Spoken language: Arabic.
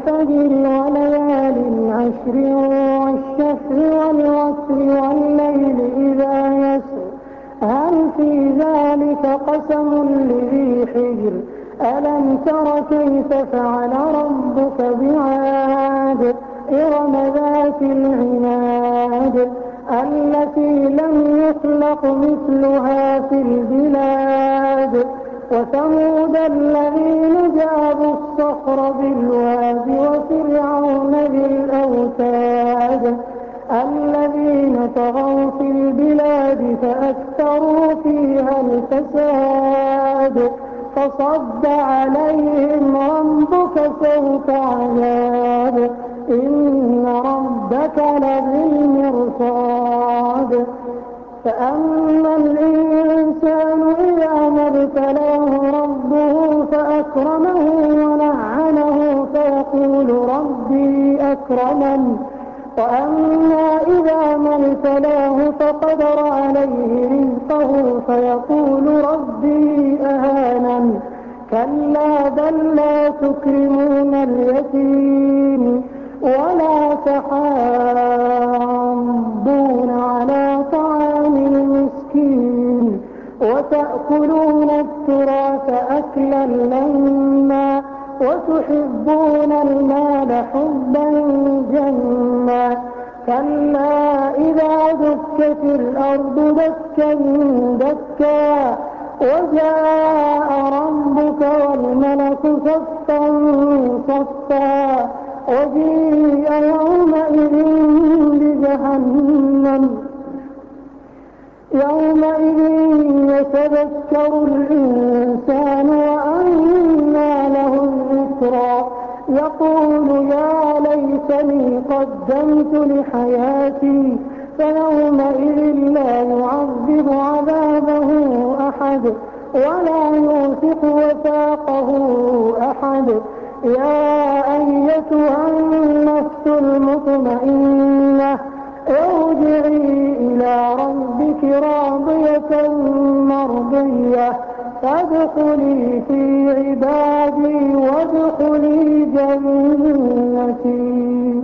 والفجر وليال عشر والشفع والوتر والليل إذا يسر هل في ذلك قسم لذي حجر ألم تر كيف فعل ربك بعاد إرم ذات العماد التي لم يخلق مثلها في البلاد وثمود الذين جابوا الصخر بالواد وفرعون ذي الأوتاد الذين طغوا في البلاد فأكثروا فيها الفساد فصب عليهم ربك سوط عذاب إن ربك لبالمرصاد فأما الإنسان إذا ما ابتلاه ربه فأكرمه ونعمه فيقول ربي أكرمن وأما إذا ما ابتلاه فقدر عليه رزقه فيقول ربي أهانن كلا بل لا تكرمون اليتيم ولا تحاضون على طعام المسكين وتأكلون التراث أكلا لما وتحبون المال حبا جما كلا إذا دكت الأرض دكا دكا وجاء ربك والملك صفا صفا وجيء يومئذ بجهنم يومئذ يتذكر الإنسان وأنى له الذكرى يقول يا ليتني قدمت لحياتي فيومئذ لا يعذب عذابه أحد ولا يوثق وثاقه أحد يا أيتها النفس المطمئنة ارجعي إلى ربك راضية مرضية فادخلي في عبادي وادخلي جنتي.